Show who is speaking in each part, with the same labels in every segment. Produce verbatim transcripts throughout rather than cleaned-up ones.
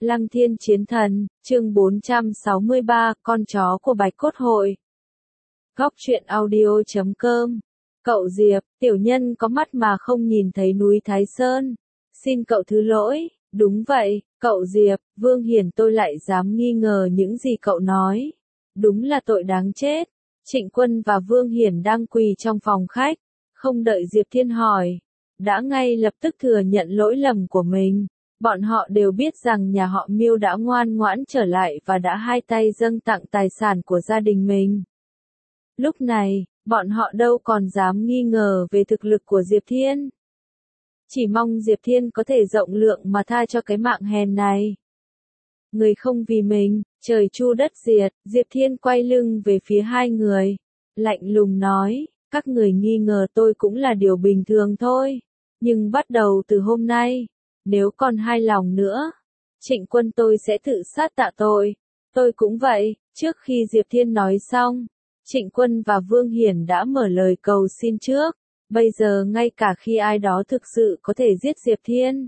Speaker 1: Lăng Thiên Chiến Thần, chương bốn trăm sáu mươi ba, con chó của Bạch Cốt Hội. Góc truyện audio chấm com. Cậu Diệp, tiểu nhân có mắt mà không nhìn thấy núi Thái Sơn. Xin cậu thứ lỗi, đúng vậy, cậu Diệp, Vương Hiển tôi lại dám nghi ngờ những gì cậu nói. Đúng là tội đáng chết. Trịnh Quân và Vương Hiển đang quỳ trong phòng khách, không đợi Diệp Thiên hỏi, đã ngay lập tức thừa nhận lỗi lầm của mình. Bọn họ đều biết rằng nhà họ Miêu đã ngoan ngoãn trở lại và đã hai tay dâng tặng tài sản của gia đình mình. Lúc này, bọn họ đâu còn dám nghi ngờ về thực lực của Diệp Thiên. Chỉ mong Diệp Thiên có thể rộng lượng mà tha cho cái mạng hèn này. Người không vì mình, trời chu đất diệt, Diệp Thiên quay lưng về phía hai người. Lạnh lùng nói, các người nghi ngờ tôi cũng là điều bình thường thôi. Nhưng bắt đầu từ hôm nay, nếu còn hai lòng nữa, Trịnh Quân tôi sẽ tự sát tạ tội. Tôi cũng vậy. Trước khi Diệp Thiên nói xong, Trịnh Quân và Vương Hiển đã mở lời cầu xin trước. Bây giờ ngay cả khi ai đó thực sự có thể giết Diệp Thiên,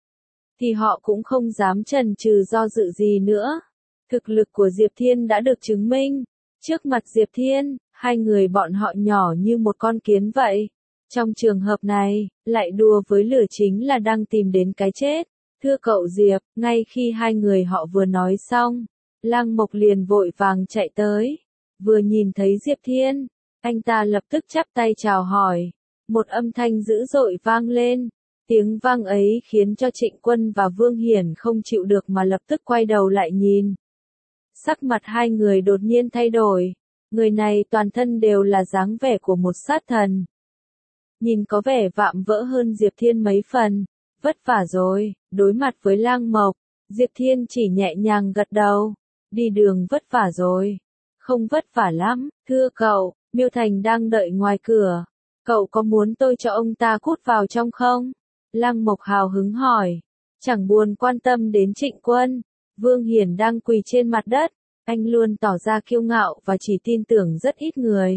Speaker 1: thì họ cũng không dám chần chừ do dự gì nữa. Thực lực của Diệp Thiên đã được chứng minh. Trước mặt Diệp Thiên, hai người bọn họ nhỏ như một con kiến vậy. Trong trường hợp này, lại đùa với lửa chính là đang tìm đến cái chết. Thưa cậu Diệp, ngay khi hai người họ vừa nói xong, Lăng Mộc liền vội vàng chạy tới. Vừa nhìn thấy Diệp Thiên, anh ta lập tức chắp tay chào hỏi. Một âm thanh dữ dội vang lên. Tiếng vang ấy khiến cho Trịnh Quân và Vương Hiển không chịu được mà lập tức quay đầu lại nhìn. Sắc mặt hai người đột nhiên thay đổi. Người này toàn thân đều là dáng vẻ của một sát thần. Nhìn có vẻ vạm vỡ hơn Diệp Thiên mấy phần. Vất vả rồi. Đối mặt với Lang Mộc, Diệp Thiên chỉ nhẹ nhàng gật đầu. Đi đường vất vả rồi. Không vất vả lắm. Thưa cậu, Miêu Thành đang đợi ngoài cửa. Cậu có muốn tôi cho ông ta cút vào trong không? Lăng Mộc hào hứng hỏi. Chẳng buồn quan tâm đến Trịnh Quân. Vương Hiển đang quỳ trên mặt đất. Anh luôn tỏ ra kiêu ngạo và chỉ tin tưởng rất ít người.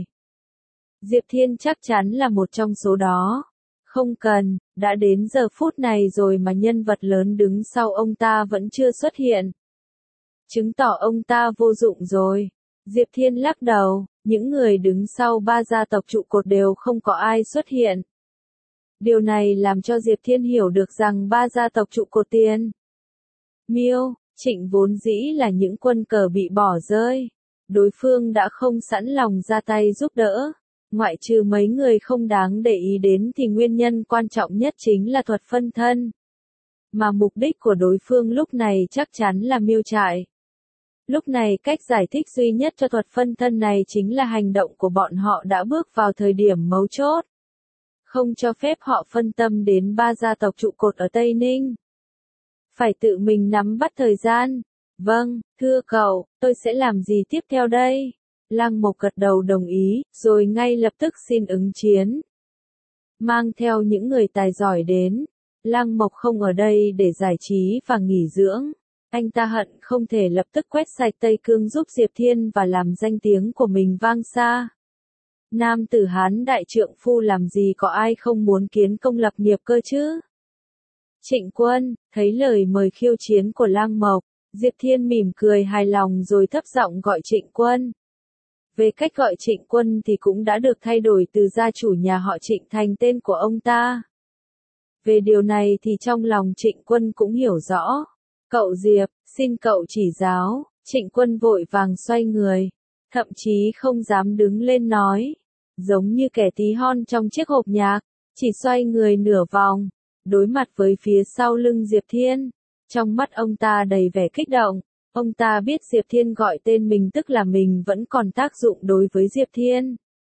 Speaker 1: Diệp Thiên chắc chắn là một trong số đó. Không cần, đã đến giờ phút này rồi mà nhân vật lớn đứng sau ông ta vẫn chưa xuất hiện. Chứng tỏ ông ta vô dụng rồi. Diệp Thiên lắc đầu, những người đứng sau ba gia tộc trụ cột đều không có ai xuất hiện. Điều này làm cho Diệp Thiên hiểu được rằng ba gia tộc trụ cột Tiên, Miêu, Trịnh vốn dĩ là những quân cờ bị bỏ rơi. Đối phương đã không sẵn lòng ra tay giúp đỡ. Ngoại trừ mấy người không đáng để ý đến thì nguyên nhân quan trọng nhất chính là thuật phân thân. Mà mục đích của đối phương lúc này chắc chắn là Miêu trại. Lúc này cách giải thích duy nhất cho thuật phân thân này chính là hành động của bọn họ đã bước vào thời điểm mấu chốt. Không cho phép họ phân tâm đến ba gia tộc trụ cột ở Tây Ninh. Phải tự mình nắm bắt thời gian. Vâng, thưa cậu, tôi sẽ làm gì tiếp theo đây? Lăng Mộc gật đầu đồng ý, rồi ngay lập tức xin ứng chiến. Mang theo những người tài giỏi đến. Lăng Mộc không ở đây để giải trí và nghỉ dưỡng. Anh ta hận không thể lập tức quét sạch Tây Cương giúp Diệp Thiên và làm danh tiếng của mình vang xa. Nam tử Hán đại trượng phu làm gì có ai không muốn kiến công lập nghiệp cơ chứ? Trịnh Quân, thấy lời mời khiêu chiến của Lăng Mộc, Diệp Thiên mỉm cười hài lòng rồi thấp giọng gọi Trịnh Quân. Về cách gọi Trịnh Quân thì cũng đã được thay đổi từ gia chủ nhà họ Trịnh thành tên của ông ta. Về điều này thì trong lòng Trịnh Quân cũng hiểu rõ. Cậu Diệp, xin cậu chỉ giáo. Trịnh Quân vội vàng xoay người, thậm chí không dám đứng lên nói, giống như kẻ tí hon trong chiếc hộp nhạc, chỉ xoay người nửa vòng, đối mặt với phía sau lưng Diệp Thiên. Trong mắt ông ta đầy vẻ kích động, ông ta biết Diệp Thiên gọi tên mình tức là mình vẫn còn tác dụng đối với Diệp Thiên.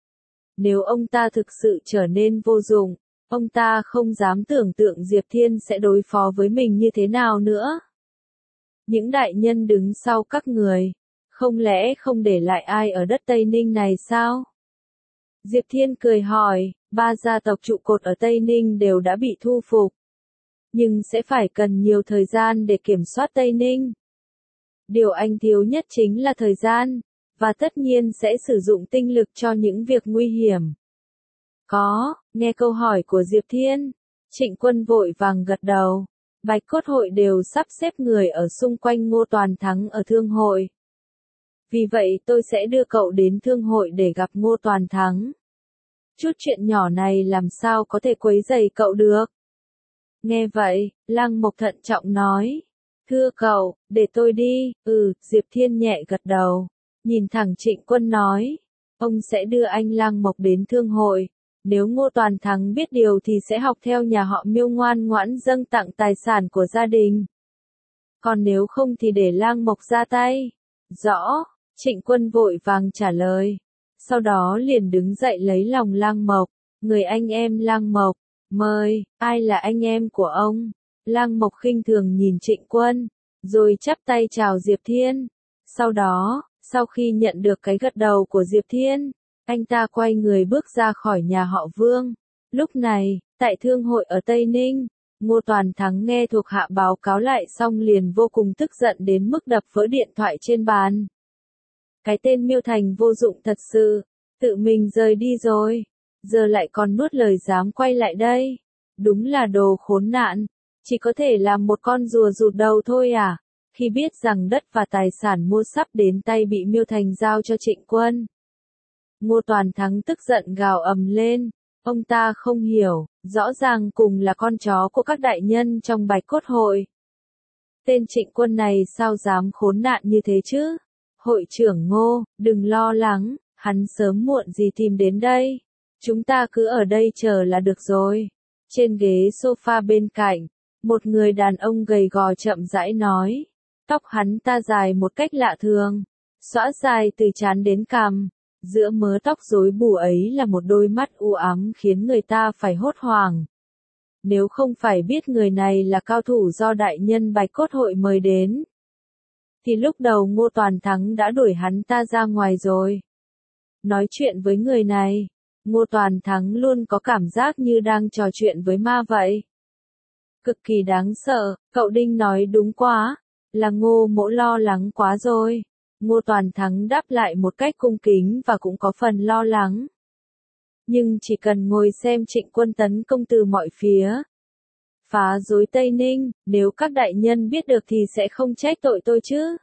Speaker 1: Nếu ông ta thực sự trở nên vô dụng, ông ta không dám tưởng tượng Diệp Thiên sẽ đối phó với mình như thế nào nữa. Những đại nhân đứng sau các người, không lẽ không để lại ai ở đất Tây Ninh này sao? Diệp Thiên cười hỏi, ba gia tộc trụ cột ở Tây Ninh đều đã bị thu phục. Nhưng sẽ phải cần nhiều thời gian để kiểm soát Tây Ninh. Điều anh thiếu nhất chính là thời gian, và tất nhiên sẽ sử dụng tinh lực cho những việc nguy hiểm. Có, nghe câu hỏi của Diệp Thiên, Trịnh Quân vội vàng gật đầu. Bạch Cốt Hội đều sắp xếp người ở xung quanh Ngô Toàn Thắng ở Thương hội. Vì vậy tôi sẽ đưa cậu đến Thương hội để gặp Ngô Toàn Thắng. Chút chuyện nhỏ này làm sao có thể quấy rầy cậu được. Nghe vậy, Lăng Mộc thận trọng nói. Thưa cậu, để tôi đi. Ừ, Diệp Thiên nhẹ gật đầu. Nhìn thẳng Trịnh Quân nói. Ông sẽ đưa anh Lăng Mộc đến Thương hội. Nếu Ngô Toàn Thắng biết điều thì sẽ học theo nhà họ Miêu ngoan ngoãn dâng tặng tài sản của gia đình. Còn nếu không thì để Lăng Mộc ra tay. Rõ, Trịnh Quân vội vàng trả lời. Sau đó liền đứng dậy lấy lòng Lăng Mộc. Người anh em Lăng Mộc, mời, ai là anh em của ông? Lăng Mộc khinh thường nhìn Trịnh Quân, rồi chắp tay chào Diệp Thiên. Sau đó, sau khi nhận được cái gật đầu của Diệp Thiên, anh ta quay người bước ra khỏi nhà họ Vương. Lúc này, tại Thương hội ở Tây Ninh, Ngô Toàn Thắng nghe thuộc hạ báo cáo lại xong liền vô cùng tức giận đến mức đập vỡ điện thoại trên bàn. Cái tên Miêu Thành vô dụng thật sự, tự mình rời đi rồi, giờ lại còn nuốt lời dám quay lại đây. Đúng là đồ khốn nạn, chỉ có thể làm một con rùa rụt đầu thôi à. Khi biết rằng đất và tài sản mua sắp đến tay bị Miêu Thành giao cho Trịnh Quân, Ngô Toàn Thắng tức giận gào ầm lên. Ông ta không hiểu, rõ ràng cùng là con chó của các đại nhân trong Bạch Cốt Hội. Tên Trịnh Quân này sao dám khốn nạn như thế chứ? Hội trưởng Ngô, đừng lo lắng, hắn sớm muộn gì tìm đến đây. Chúng ta cứ ở đây chờ là được rồi. Trên ghế sofa bên cạnh, một người đàn ông gầy gò chậm rãi nói. Tóc hắn ta dài một cách lạ thường, xõa dài từ trán đến cằm. Giữa mớ tóc rối bù ấy là một đôi mắt u ám khiến người ta phải hốt hoảng. Nếu không phải biết người này là cao thủ do đại nhân Bạch Cốt Hội mời đến, thì lúc đầu Ngô Toàn Thắng đã đuổi hắn ta ra ngoài rồi. Nói chuyện với người này, Ngô Toàn Thắng luôn có cảm giác như đang trò chuyện với ma vậy. Cực kỳ đáng sợ, cậu Đinh nói đúng quá, là Ngô Mỗ lo lắng quá rồi. Ngô Toàn Thắng đáp lại một cách cung kính và cũng có phần lo lắng. Nhưng chỉ cần ngồi xem Trịnh Quân tấn công từ mọi phía, phá rối Tây Ninh, nếu các đại nhân biết được thì sẽ không trách tội tôi chứ.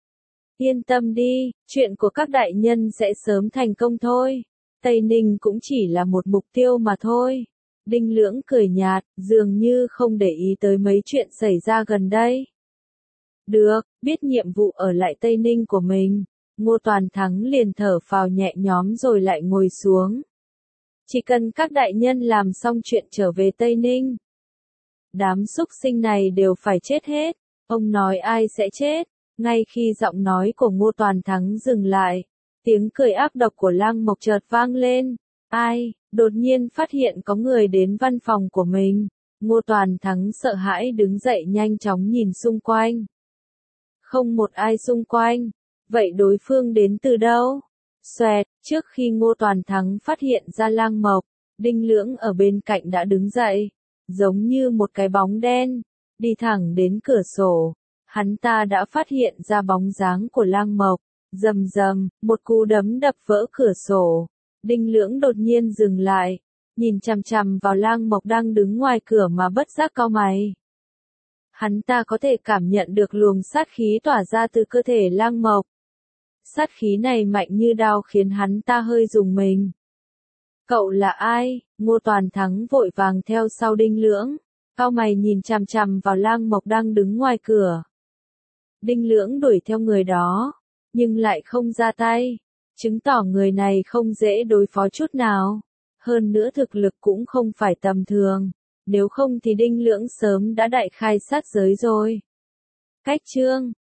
Speaker 1: Yên tâm đi, chuyện của các đại nhân sẽ sớm thành công thôi. Tây Ninh cũng chỉ là một mục tiêu mà thôi. Đinh Lưỡng cười nhạt, dường như không để ý tới mấy chuyện xảy ra gần đây. Được, biết nhiệm vụ ở lại Tây Ninh của mình, Ngô Toàn Thắng liền thở phào nhẹ nhõm rồi lại ngồi xuống. Chỉ cần các đại nhân làm xong chuyện trở về Tây Ninh, đám súc sinh này đều phải chết hết. Ông nói ai sẽ chết? Ngay khi giọng nói của Ngô Toàn Thắng dừng lại, tiếng cười ác độc của Lăng Mộc chợt vang lên. Ai? Đột nhiên phát hiện có người đến văn phòng của mình. Ngô Toàn Thắng sợ hãi đứng dậy nhanh chóng nhìn xung quanh. Không một ai xung quanh. Vậy đối phương đến từ đâu? Xoẹt, trước khi Ngô Toàn Thắng phát hiện ra Lăng Mộc, Đinh Lưỡng ở bên cạnh đã đứng dậy, giống như một cái bóng đen, đi thẳng đến cửa sổ. Hắn ta đã phát hiện ra bóng dáng của Lăng Mộc, rầm rầm, một cú đấm đập vỡ cửa sổ. Đinh Lưỡng đột nhiên dừng lại, nhìn chằm chằm vào Lăng Mộc đang đứng ngoài cửa mà bất giác cau mày. Hắn ta có thể cảm nhận được luồng sát khí tỏa ra từ cơ thể Lăng Mộc. Sát khí này mạnh như đao khiến hắn ta hơi rùng mình. Cậu là ai? Ngô Toàn Thắng vội vàng theo sau Đinh Lưỡng, cau mày nhìn chằm chằm vào Lăng Mộc đang đứng ngoài cửa. Đinh Lưỡng đuổi theo người đó, nhưng lại không ra tay, chứng tỏ người này không dễ đối phó chút nào. Hơn nữa thực lực cũng không phải tầm thường, nếu không thì Đinh Lưỡng sớm đã đại khai sát giới rồi. Cách chương